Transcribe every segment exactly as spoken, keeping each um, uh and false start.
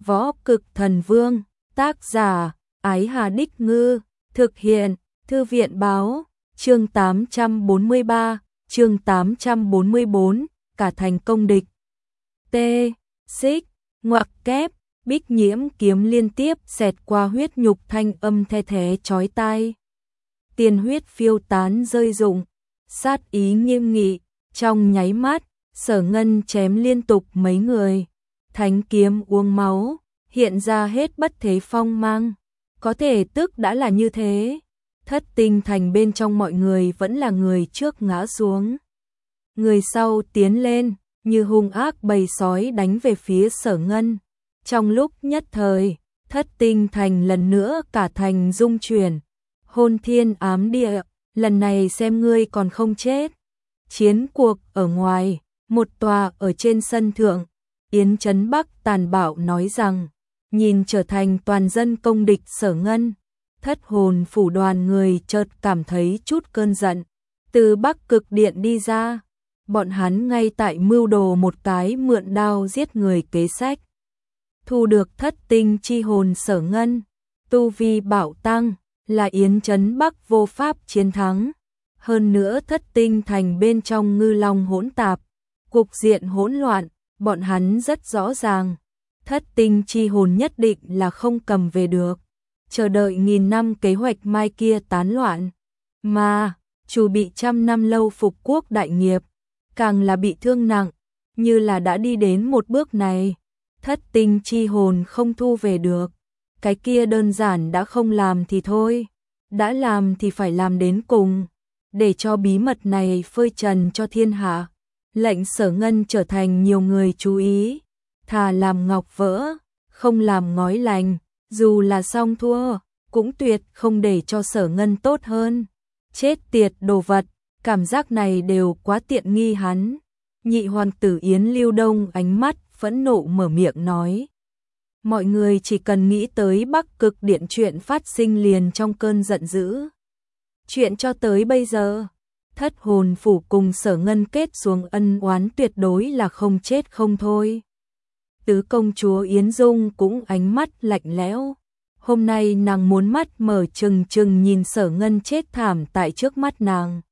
Võ Cực Thần Vương, tác giả, Ái Hà Đích Ngư, thực hiện, Thư viện Báo, chương tám trăm bốn mươi ba, chương tám trăm bốn mươi bốn, cả thành công địch. T. Xích, ngoặc kép, bích nhiễm kiếm liên tiếp xẹt qua huyết nhục, thanh âm the thé chói tai. Tiền huyết phiêu tán rơi rụng, sát ý nghiêm nghị, trong nháy mắt, Sở Ngân chém liên tục mấy người. Thánh kiếm uống máu, hiện ra hết bất thế phong mang. Có thể tức đã là như thế. Thất Tinh Thành bên trong mọi người vẫn là người trước ngã xuống. Người sau tiến lên, như hung ác bầy sói đánh về phía Sở Ngân. Trong lúc nhất thời, Thất Tinh Thành lần nữa cả thành rung chuyển. Hôn thiên ám địa, lần này xem ngươi còn không chết. Chiến cuộc ở ngoài, một tòa ở trên sân thượng, Yến Chấn Bắc tàn bạo nói rằng, nhìn trở thành toàn dân công địch Sở Ngân, thất hồn phủ đoàn người chợt cảm thấy chút cơn giận. Từ Bắc Cực Điện đi ra, bọn hắn ngay tại mưu đồ một cái mượn đao giết người kế sách. Thu được thất tinh chi hồn Sở Ngân, tu vi bạo tăng, là Yến Chấn Bắc vô pháp chiến thắng. Hơn nữa Thất Tinh Thành bên trong ngư long hỗn tạp, cục diện hỗn loạn, bọn hắn rất rõ ràng. Thất tinh chi hồn nhất định là không cầm về được. Chờ đợi nghìn năm kế hoạch mai kia tán loạn. Mà, chủ bị trăm năm lâu phục quốc đại nghiệp, càng là bị thương nặng, như là đã đi đến một bước này. Thất tinh chi hồn không thu về được. Cái kia đơn giản đã không làm thì thôi. Đã làm thì phải làm đến cùng. Để cho bí mật này phơi trần cho thiên hạ. Lệnh Sở Ngân trở thành nhiều người chú ý. Thà làm ngọc vỡ, không làm ngói lành. Dù là xong thua, cũng tuyệt không để cho Sở Ngân tốt hơn. Chết tiệt đồ vật, cảm giác này đều quá tiện nghi hắn. Nhị hoàng tử Yến Lưu Đông ánh mắt phẫn nộ mở miệng nói. Mọi người chỉ cần nghĩ tới Bắc Cực Điện chuyện phát sinh liền trong cơn giận dữ. Chuyện cho tới bây giờ, thất hồn phủ cùng Sở Ngân kết xuống ân oán tuyệt đối là không chết không thôi. Tứ công chúa Yến Dung cũng ánh mắt lạnh lẽo. Hôm nay nàng muốn mắt mở trừng trừng nhìn Sở Ngân chết thảm tại trước mắt nàng.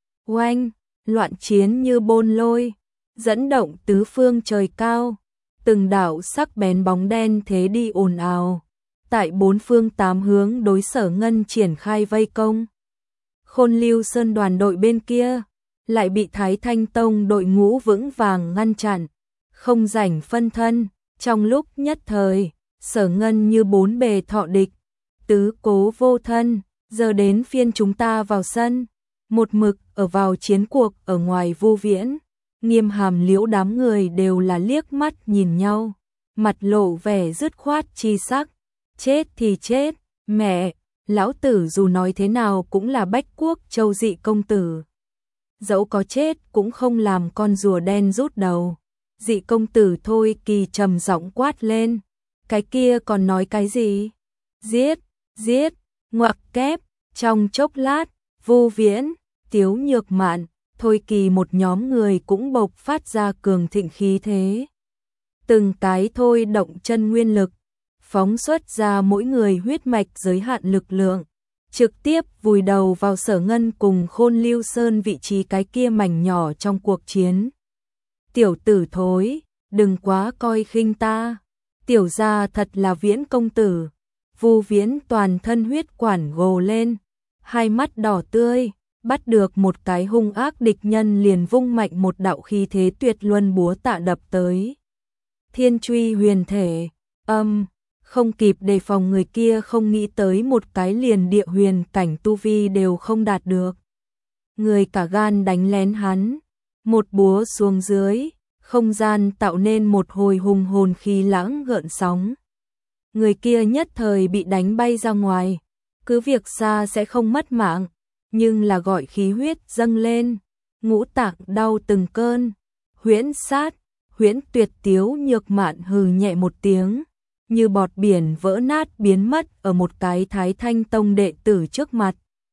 Oanh, loạn chiến như bôn lôi, dẫn động tứ phương trời cao. Từng đạo sắc bén bóng đen thế đi ồn ào. Tại bốn phương tám hướng đối Sở Ngân triển khai vây công. Khôn Lưu Sơn đoàn đội bên kia lại bị Thái Thanh Tông đội ngũ vững vàng ngăn chặn, không rảnh phân thân. Trong lúc nhất thời, Sở Ngân như bốn bề thọ địch, tứ cố vô thân. Giờ đến phiên chúng ta vào sân. Một mực ở vào chiến cuộc ở ngoài Vu Viễn, Nghiêm Hàm Liễu đám người đều là liếc mắt nhìn nhau, mặt lộ vẻ dứt khoát chi sắc. Chết thì chết, mẹ, lão tử dù nói thế nào cũng là Bách Quốc Châu Dị công tử. Dẫu có chết cũng không làm con rùa đen rút đầu. Dị công tử Thôi Kỳ trầm giọng quát lên. Cái kia còn nói cái gì? Giết, giết, ngoặc kép. Trong chốc lát, Vu Viễn, Tiếu Nhược Mạn, Thôi Kỳ một nhóm người cũng bộc phát ra cường thịnh khí thế. Từng cái thôi động chân nguyên lực, phóng xuất ra mỗi người huyết mạch giới hạn lực lượng, trực tiếp vùi đầu vào Sở Ngân cùng Khôn Lưu Sơn vị trí cái kia mảnh nhỏ trong cuộc chiến. Tiểu tử thối, đừng quá coi khinh ta. Tiểu gia thật là Viễn công tử. Vu Viễn toàn thân huyết quản gồ lên, hai mắt đỏ tươi, bắt được một cái hung ác địch nhân liền vung mạnh một đạo khí thế tuyệt luân búa tạ đập tới. Thiên truy huyền thể, âm, không kịp đề phòng người kia không nghĩ tới một cái liền địa huyền cảnh tu vi đều không đạt được. Người cả gan đánh lén hắn, một búa xuống dưới, không gian tạo nên một hồi hùng hồn khí lãng gợn sóng. Người kia nhất thời bị đánh bay ra ngoài, cứ việc xa sẽ không mất mạng, nhưng là gọi khí huyết dâng lên, ngũ tạng đau từng cơn. Huyễn sát, Huyễn Tuyệt Tiếu Nhược Mạn hừ nhẹ một tiếng, như bọt biển vỡ nát biến mất ở một cái Thái Thanh Tông đệ tử trước mặt.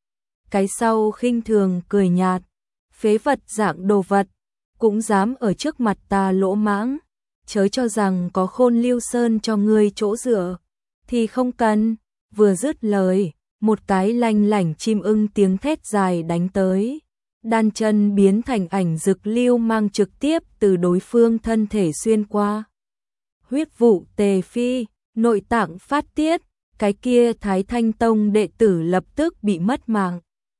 Cái sau khinh thường cười nhạt, phế vật dạng đồ vật, cũng dám ở trước mặt ta lỗ mãng. chớ cho rằng có Khôn Lưu Sơn cho ngươi chỗ dựa, thì không cần. Vừa dứt lời, một cái lanh lảnh chim ưng tiếng thét dài đánh tới. Đan chân biến thành ảnh dực lưu mang trực tiếp từ đối phương thân thể xuyên qua. Huyết vụ tề phi, nội tạng phát tiết, cái kia Thái Thanh Tông đệ tử lập tức bị mất mạng.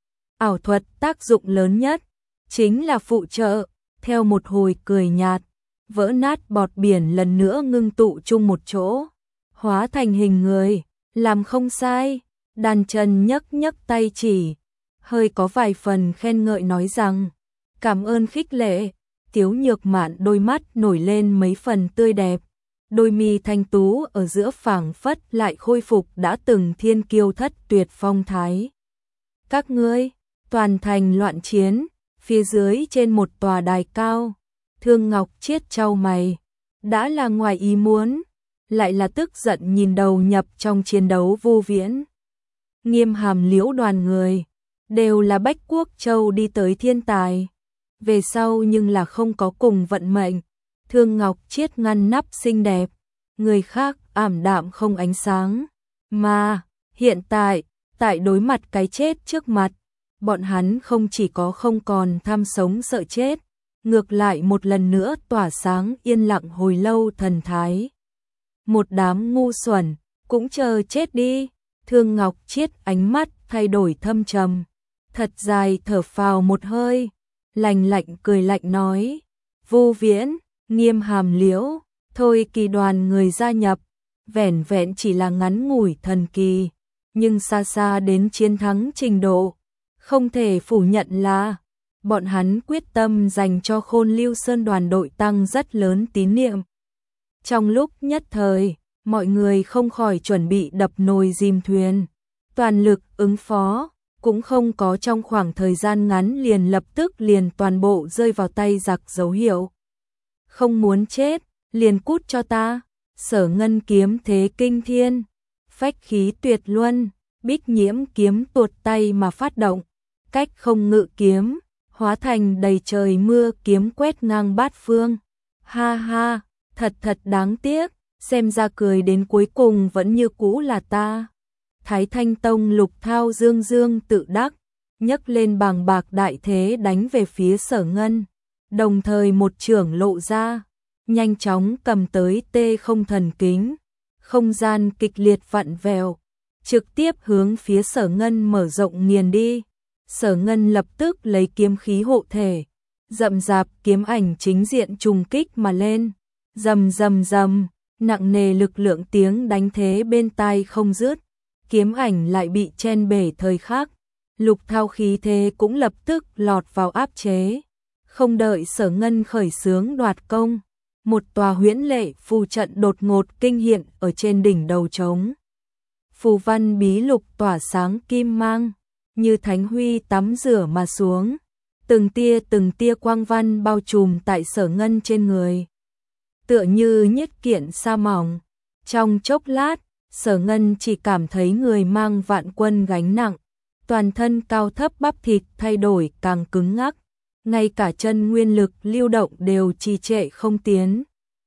Ảo thuật tác dụng lớn nhất, chính là phụ trợ, theo một hồi cười nhạt, vỡ nát bọt biển lần nữa ngưng tụ chung một chỗ, hóa thành hình người, làm không sai. Đan chân nhấc nhấc tay chỉ, hơi có vài phần khen ngợi nói rằng, cảm ơn khích lệ. Tiếu Nhược Mạn đôi mắt nổi lên mấy phần tươi đẹp, đôi mi thanh tú ở giữa phảng phất lại khôi phục đã từng thiên kiêu thất tuyệt phong thái. Các ngươi, toàn thành loạn chiến, phía dưới trên một tòa đài cao, Thương Ngọc Chiết chau mày, đã là ngoài ý muốn, lại là tức giận nhìn đầu nhập trong chiến đấu Vu Viễn. Nghiêm Hàm Liễu đoàn người, đều là Bách Quốc Châu đi tới thiên tài. Về sau nhưng là không có cùng vận mệnh, Thương Ngọc Chiết ngăn nắp xinh đẹp, người khác ảm đạm không ánh sáng. Mà, hiện tại, tại đối mặt cái chết trước mặt, bọn hắn không chỉ có không còn tham sống sợ chết, ngược lại một lần nữa tỏa sáng yên lặng hồi lâu thần thái. Một đám ngu xuẩn, cũng chờ chết đi. Thương Ngọc Chiết ánh mắt thay đổi thâm trầm, thật dài thở phào một hơi, lạnh lạnh cười lạnh nói, Vu Viễn, Nghiêm Hàm Liễu, thôi kỳ đoàn người gia nhập, vẻn vẹn chỉ là ngắn ngủi thần kỳ, nhưng xa xa đến chiến thắng trình độ, không thể phủ nhận là bọn hắn quyết tâm dành cho Khôn Lưu Sơn đoàn đội tăng rất lớn tín niệm. Trong lúc nhất thời, mọi người không khỏi chuẩn bị đập nồi dìm thuyền, toàn lực ứng phó, cũng không có trong khoảng thời gian ngắn liền lập tức liền toàn bộ rơi vào tay giặc dấu hiệu. Không muốn chết, liền cút cho ta. Sở Ngân kiếm thế kinh thiên, phách khí tuyệt luân, Bích Nhiễm kiếm tuột tay mà phát động, cách không ngự kiếm, hóa thành đầy trời mưa kiếm quét ngang bát phương. Ha ha, thật thật đáng tiếc, xem ra cười đến cuối cùng vẫn như cũ là ta. Thái Thanh Tông Lục Thao dương dương tự đắc, nhấc lên bàng bạc đại thế đánh về phía Sở Ngân, đồng thời một chưởng lộ ra, nhanh chóng cầm tới tê không thần kính, không gian kịch liệt vặn vẹo, trực tiếp hướng phía Sở Ngân mở rộng nghiền đi. Sở Ngân lập tức lấy kiếm khí hộ thể, rậm rạp kiếm ảnh chính diện trùng kích mà lên, rầm rầm rầm, nặng nề lực lượng tiếng đánh thế bên tai không dứt, kiếm ảnh lại bị chen bể thời khắc, Lục Thao khí thế cũng lập tức lọt vào áp chế. Không đợi Sở Ngân khởi xướng đoạt công, một tòa huyễn lệ phù trận đột ngột kinh hiện ở trên đỉnh đầu trống. Phù văn bí lục tỏa sáng kim mang, như thánh huy tắm rửa mà xuống, từng tia từng tia quang văn bao trùm tại Sở Ngân trên người, tựa như nhất kiện sa mỏng. Trong chốc lát, Sở Ngân chỉ cảm thấy người mang vạn quân gánh nặng, toàn thân cao thấp bắp thịt thay đổi càng cứng ngắc, ngay cả chân nguyên lực lưu động đều trì trệ không tiến.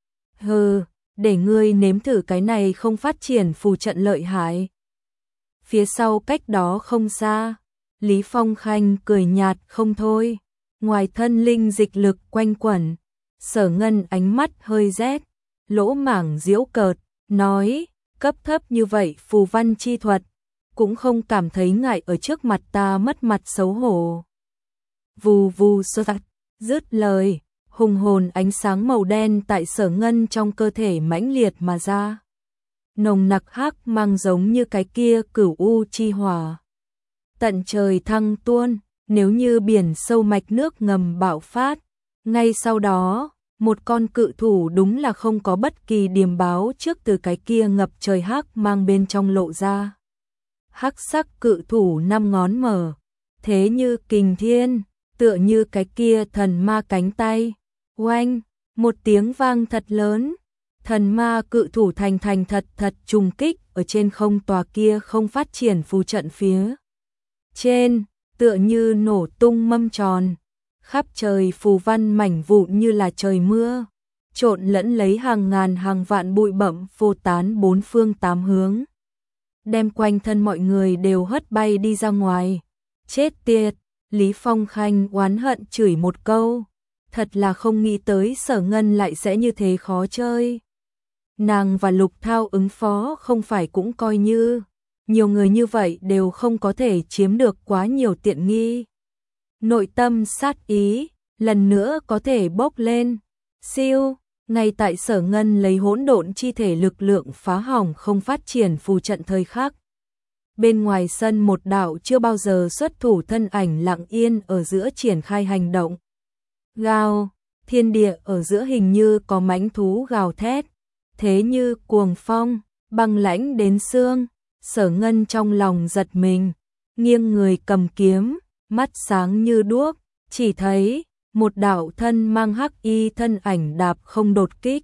Hừ, để ngươi nếm thử cái này không phát triển phù trận lợi hại. Phía sau cách đó không xa, Lý Phong Khanh cười nhạt không thôi, ngoài thân linh dịch lực quanh quẩn, Sở Ngân ánh mắt hơi rét, lỗ mảng giễu cợt, nói, cấp thấp như vậy phù văn chi thuật, cũng không cảm thấy ngại ở trước mặt ta mất mặt xấu hổ. Vù vù sơ tạch, dứt lời, hùng hồn ánh sáng màu đen tại Sở Ngân trong cơ thể mãnh liệt mà ra. Nồng nặc hắc mang giống như cái kia cửu u chi hỏa. Tận trời thăng tuôn, nếu như biển sâu mạch nước ngầm bạo phát. Ngay sau đó, một con cự thủ đúng là không có bất kỳ điềm báo trước từ cái kia ngập trời hắc mang bên trong lộ ra. Hắc sắc cự thủ năm ngón mở, thế như kình thiên, tựa như cái kia thần ma cánh tay. Oanh, một tiếng vang thật lớn, thần ma cự thủ thành thành thật thật trùng kích ở trên không tòa kia không phát triển phù trận phía trên, tựa như nổ tung mâm tròn, khắp trời phù văn mảnh vụn như là trời mưa, trộn lẫn lấy hàng ngàn hàng vạn bụi bặm phô tán bốn phương tám hướng, đem quanh thân mọi người đều hất bay đi ra ngoài. Chết tiệt, Lý Phong Khanh oán hận chửi một câu, thật là không nghĩ tới Sở Ngân lại sẽ như thế khó chơi. Nàng và Lục Thao ứng phó không phải cũng coi như, nhiều người như vậy đều không có thể chiếm được quá nhiều tiện nghi. Nội tâm sát ý, lần nữa có thể bốc lên. Siêu, ngay tại Sở Ngân lấy hỗn độn chi thể lực lượng phá hỏng không phát triển phù trận thời khắc. Bên ngoài sân một đạo chưa bao giờ xuất thủ thân ảnh lặng yên ở giữa triển khai hành động. Gào, thiên địa ở giữa hình như có mãnh thú gào thét, thế như cuồng phong, băng lãnh đến xương. Sở Ngân trong lòng giật mình, nghiêng người cầm kiếm, mắt sáng như đuốc, chỉ thấy một đạo thân mang hắc y thân ảnh đạp không đột kích.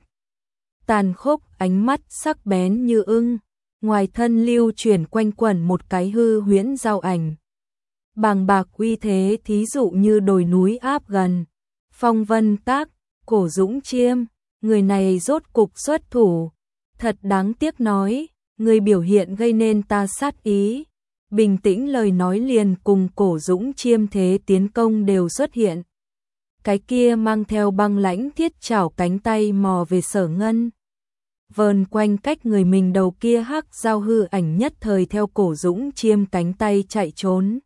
Tàn khốc ánh mắt sắc bén như ưng, ngoài thân lưu chuyển quanh quẩn một cái hư huyễn giao ảnh. Bàng bạc uy thế thí dụ như đồi núi áp gần. Phong Vân Các, Cổ Dũng Chiêm, người này rốt cục xuất thủ, thật đáng tiếc nói, người biểu hiện gây nên ta sát ý. Bình tĩnh lời nói liền cùng Cổ Dũng Chiêm thế tiến công đều xuất hiện. Cái kia mang theo băng lãnh thiết chảo cánh tay mò về Sở Ngân. Vờn quanh cách người mình đầu kia hắc giao hư ảnh nhất thời theo Cổ Dũng Chiêm cánh tay chạy trốn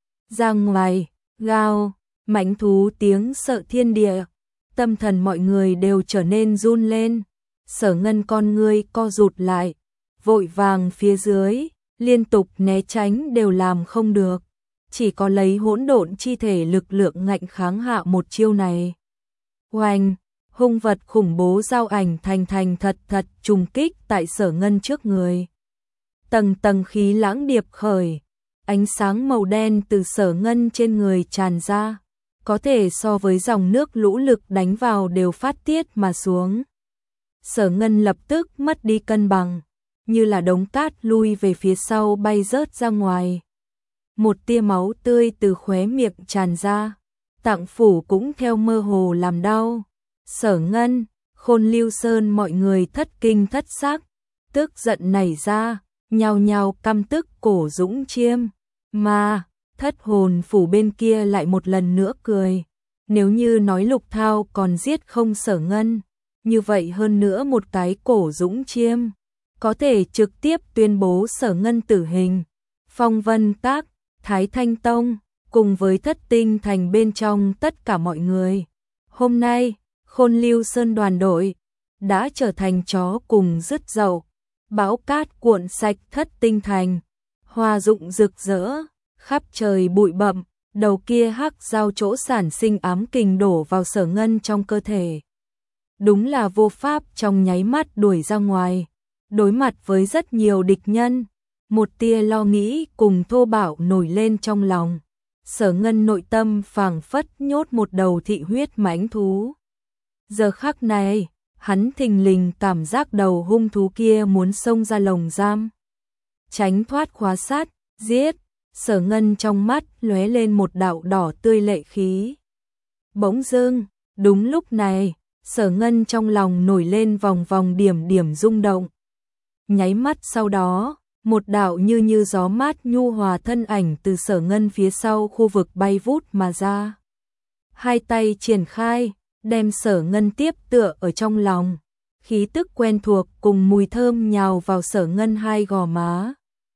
ra ngoài. Gào, mãnh thú tiếng sợ thiên địa, tâm thần mọi người đều trở nên run lên. Sở Ngân con ngươi co rụt lại, vội vàng phía dưới, liên tục né tránh đều làm không được, chỉ có lấy hỗn độn chi thể lực lượng ngạnh kháng hạ một chiêu này. Oanh, hung vật khủng bố giao ảnh thành thành thật thật trùng kích tại Sở Ngân trước người. Tầng tầng khí lãng điệp khởi, ánh sáng màu đen từ Sở Ngân trên người tràn ra, có thể so với dòng nước lũ lực đánh vào đều phát tiết mà xuống. Sở Ngân lập tức mất đi cân bằng, như là đống cát lui về phía sau bay rớt ra ngoài. Một tia máu tươi từ khóe miệng tràn ra, tạng phủ cũng theo mơ hồ làm đau. Sở Ngân, Khôn Lưu Sơn mọi người thất kinh thất xác, tức giận nảy ra, nhao nhao căm tức Cổ Dũng Chiêm, mà Thất Hồn phủ bên kia lại một lần nữa cười. Nếu như nói Lục Thao còn giết không Sở Ngân, như vậy hơn nữa một cái Cổ Dũng Chiêm có thể trực tiếp tuyên bố Sở Ngân tử hình. Phong Vân Các, Thái Thanh Tông, cùng với Thất Tinh Thành bên trong tất cả mọi người, hôm nay Khôn Lưu Sơn đoàn đội đã trở thành chó cùng rứt dậu. Bão cát cuộn sạch Thất Tinh Thành, hoa rụng rực rỡ, khắp trời bụi bặm, đầu kia hắc giao chỗ sản sinh ám kình đổ vào Sở Ngân trong cơ thể. Đúng là vô pháp trong nháy mắt đuổi ra ngoài. Đối mặt với rất nhiều địch nhân, một tia lo nghĩ cùng thô bạo nổi lên trong lòng. Sở Ngân nội tâm phảng phất nhốt một đầu thị huyết mãnh thú. Giờ khắc này, hắn thình lình cảm giác đầu hung thú kia muốn xông ra lồng giam. Tránh thoát khóa sát, giết. Sở Ngân trong mắt lóe lên một đạo đỏ tươi lệ khí. Bỗng dưng, đúng lúc này, Sở Ngân trong lòng nổi lên vòng vòng điểm điểm rung động. Nháy mắt sau đó, một đạo như như gió mát nhu hòa thân ảnh từ Sở Ngân phía sau khu vực bay vút mà ra. Hai tay triển khai, đem Sở Ngân tiếp tựa ở trong lòng. Khí tức quen thuộc cùng mùi thơm nhào vào Sở Ngân hai gò má.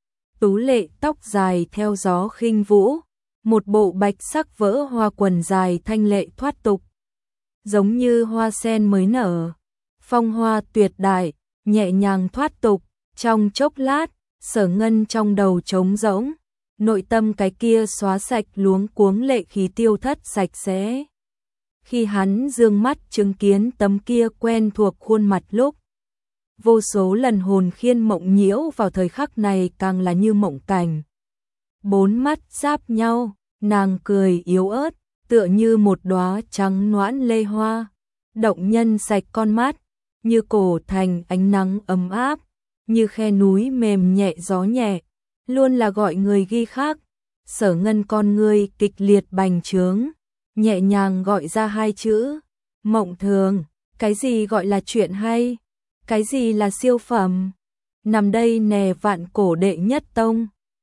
Tú lệ tóc dài theo gió khinh vũ, một bộ bạch sắc vỡ hoa quần dài thanh lệ thoát tục. Giống như hoa sen mới nở, phong hoa tuyệt đại, nhẹ nhàng thoát tục. Trong chốc lát, Sở Ngân trong đầu trống rỗng, nội tâm cái kia xóa sạch luống cuống lệ khí tiêu thất sạch sẽ. Khi hắn dương mắt chứng kiến tấm kia quen thuộc khuôn mặt lúc, vô số lần hồn khiên mộng nhiễu vào thời khắc này càng là như mộng cảnh. Bốn mắt giáp nhau, nàng cười yếu ớt, tựa như một đóa trắng noãn lê hoa, động nhân sạch con mắt, như cổ thành ánh nắng ấm áp, như khe núi mềm nhẹ gió nhẹ, luôn là gọi người ghi khắc. Sở Ngân con ngươi kịch liệt bành trướng, nhẹ nhàng gọi ra hai chữ, mộng thường. Cái gì gọi là chuyện hay? Cái gì là siêu phẩm? Nằm đây nè vạn cổ đệ nhất tông.